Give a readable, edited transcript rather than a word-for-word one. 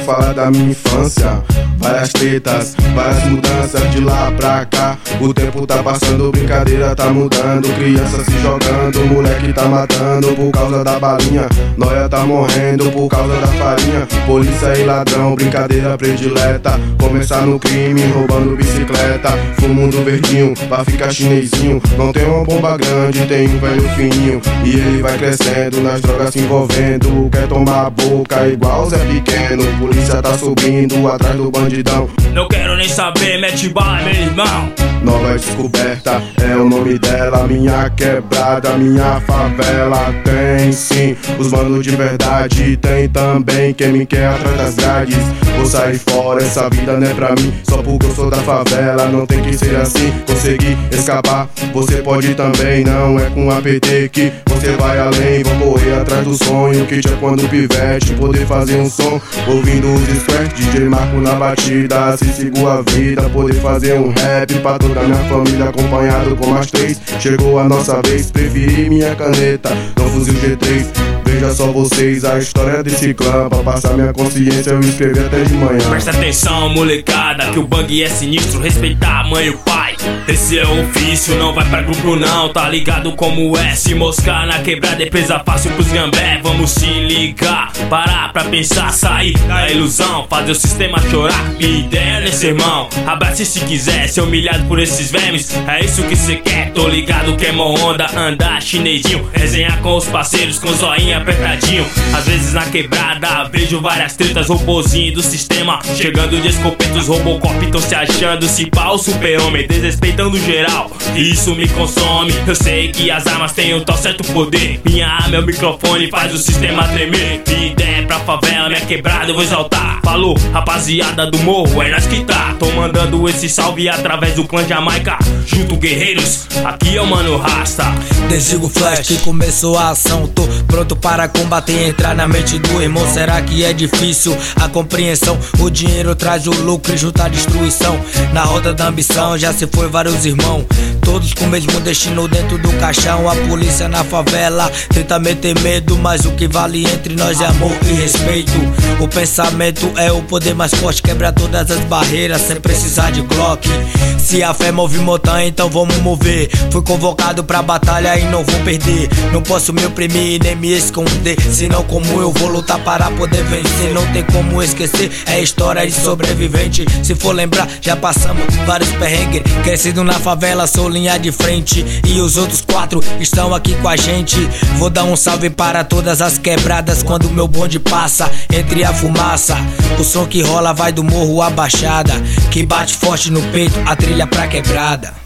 falar da minha infância. Várias tretas, várias mudanças de lá pra cá. O tempo tá passando, brincadeira tá mudando. Criança se jogando, moleque tá matando por causa da balinha. Nóia tá morrendo por causa da farinha. Polícia e ladrão, brincadeira predileta. Começar no crime, roubando bicicleta. Fumando verdinho, pra ficar chinesinho. Não tem uma bomba grande, tem um velho fininho. E ele vai crescendo, nas drogas se envolvendo. Quer tomar a boca igual Zé Pequeno. Polícia tá subindo atrás do bandidão. Não quero nem saber, mete bala, meu irmão. Nova Descoberta é o nome dela. Minha quebrada, minha favela. Tem sim os manos de verdade. Tem também quem me quer atrás das grades. Vou sair fora, essa vida não é pra mim. Só porque eu sou da favela, não tem que ser assim. Consegui escapar, você pode também. Não é com APT que você vai além. Vou correr atrás do sonho que tinha quando pivete. Poder fazer um som, ouvindo os squares. DJ Marco na batida, se sigo a vida. Poder fazer um rap pra toda minha família, acompanhado com mais três. Chegou a nossa vez, preferi minha caneta, não fuzil G3. Veja só vocês a história desse clã. Pra passar minha consciência eu escrevi até de manhã. Presta atenção, molecada, que o bang é sinistro. Respeitar a mãe e o pai, esse é o ofício. Não vai pra grupo não, tá ligado como é. Se moscar na quebrada é presa fácil pros gambé. Vamos se ligar, parar pra pensar, sair da ilusão, fazer o sistema chorar. Minha ideia nesse irmão, abrace se quiser. Ser humilhado por esses vermes, é isso que cê quer. Tô ligado que é mó onda, andar chinesinho. Resenhar com os parceiros, com zoinha apertadinho. Às vezes na quebrada vejo várias tretas, robozinho do sistema chegando de escopetos, Robocop tão se achando se pá o super-homem, desrespeitando geral, e isso me consome. Eu sei que as armas têm um tal certo poder. Minha arma é o microfone, faz o sistema tremer. Minha ideia é pra favela, minha quebrada eu vou exaltar. Falou, rapaziada do morro, é nós que tá. Tô mandando esse salve através do clã Jamaica. Junto guerreiros, aqui é o Mano Rasta. Desligo o flash que começou a ação. Tô pronto para combater e entrar na mente do irmão. Será que é difícil a compreensão? O dinheiro traz o lucro e junta a destruição. Na roda da ambição já se foi vários irmãos, todos com o mesmo destino dentro do caixão. A polícia na favela tenta meter medo, mas o que vale entre nós é amor e respeito. O pensamento é o poder mais forte, quebra todas as barreiras sem precisar de Glock. Se a fé move montanha, então vamos mover. Fui convocado pra batalha e não vou perder. Não posso me oprimir nem me esconder, senão como eu vou lutar para poder vencer? Não tem como esquecer, é história de sobrevivente. Se for lembrar, já passamos vários perrengues. Crescido na favela, sou linha de frente, e os outros 4 estão aqui com a gente. Vou dar um salve para todas as quebradas quando meu bonde passa entre a fumaça. O som que rola vai do morro à baixada, que bate forte no peito, a trilha pra quebrada.